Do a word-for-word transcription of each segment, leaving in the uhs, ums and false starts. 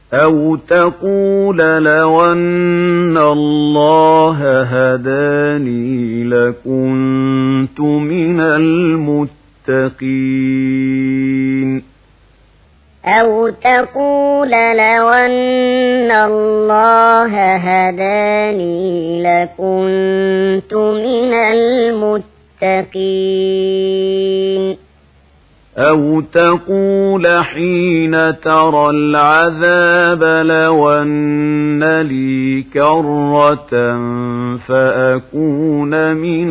أو تقول لو أن الله هداني لكنت من المتقين أو تقول لو أن الله هداني لكنت من المتقين أو تقول حين ترى العذاب لو أن لي كرة فأكون من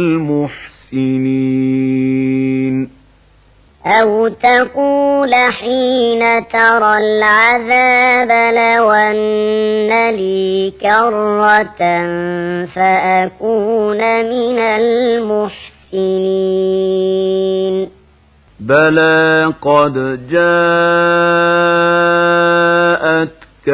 المحسنين أو تقول حين ترى العذاب لو أن لي كرة فأكون من المحسنين بلى قد جاءتك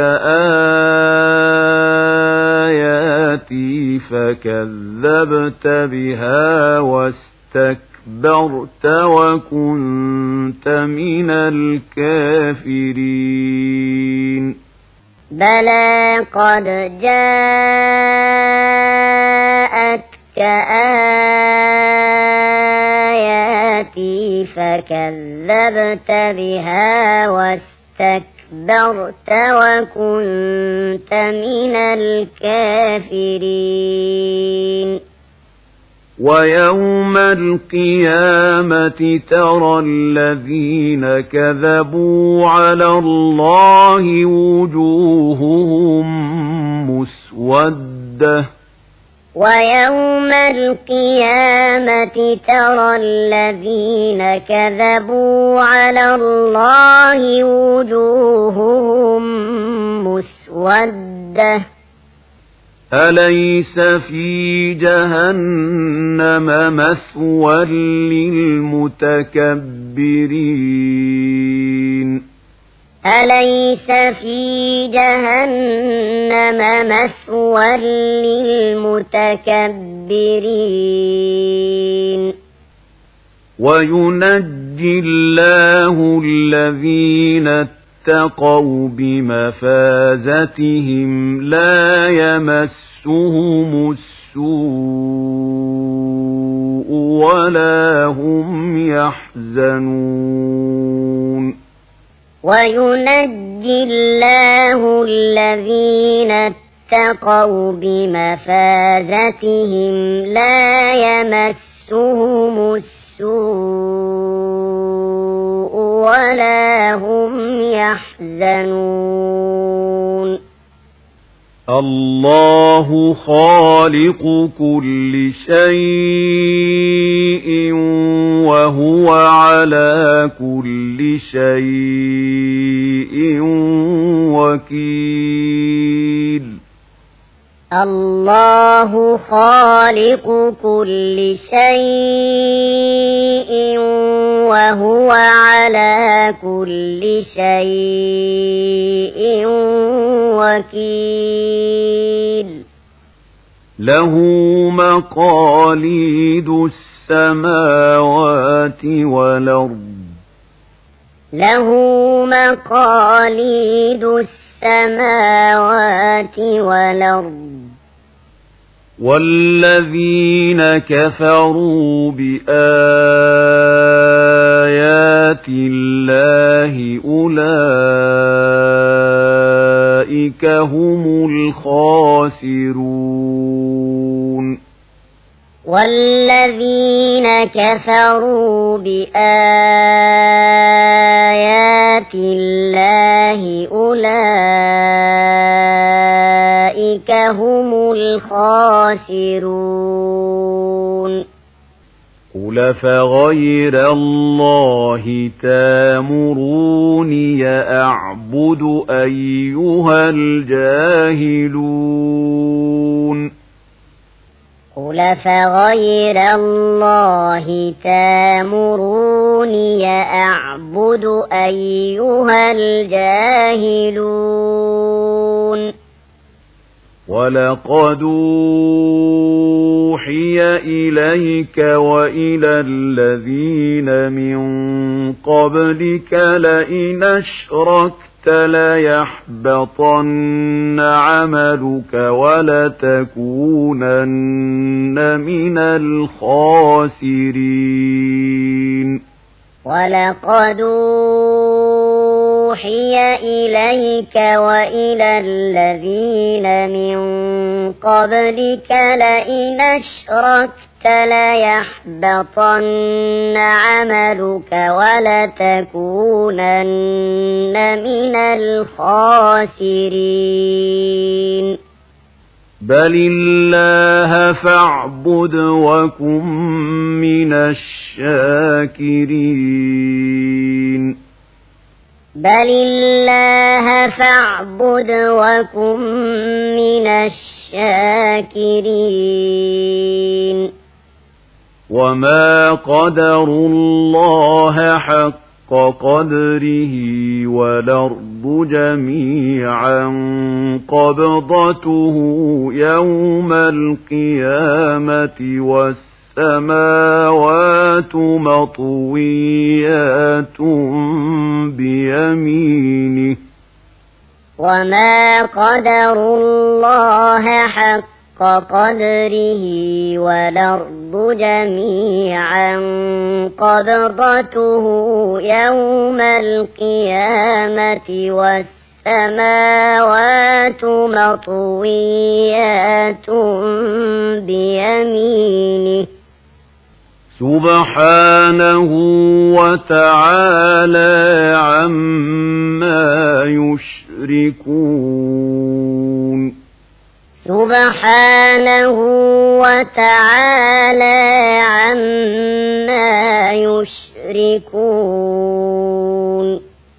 آياتي فكذبت بها واستكبرت وكنت من الكافرين بلى قد جاءتك آياتي فكذبت بها واستكبرت وكنت من الكافرين ويوم القيامة ترى الذين كذبوا على الله وجوههم مسودة ويوم القيامة ترى الذين كذبوا على الله وجوههم مسودة أليس في جهنم مثوى للمتكبرين أليس في جهنم مثوى للمتكبرين وينجي الله الذين اتقوا بمفازتهم لا يمسهم السوء ولا هم يحزنون وينجي الله الذين اتقوا بمفازتهم لا يمسهم السوء ولا هم يحزنون الله خالق كل شيء وهو على كل شيء وكيل الله خالق كل شيء وهو على كل شيء وكيل له مقاليد السماوات والأرض له مقاليد السماوات والأرض والذين كفروا بآيات الله أولئك هم الخاسرون والذين كفروا بآيات الله أولئك هم الخاسرون قل فغير الله تامروني أعبد أيها الجاهلون قل فغير الله تامروني أعبد أيها الجاهلون ولقد أوحي إليك وإلى الذين من قبلك لئن أشركت ليحبطن عملك ولتكونن من الخاسرين ولقد أوحي إليك وإلى الذين من قبلك لئن أشركت ليحبطن عملك ولتكونن من الخاسرين بل الله فاعبد وكن من الشاكرين بل الله فاعبد وكن من الشاكرين وما قدروا الله حق قدره والأرض جميعا قبضته يوم القيامة والسماوات مطويات بيمينه وما قدروا الله حق قدره والأرض جميعا قبضته يوم القيامة والسماوات مطويات بيمينه سبحانه وتعالى عما يشركون سبحانه وتعالى عما يشركون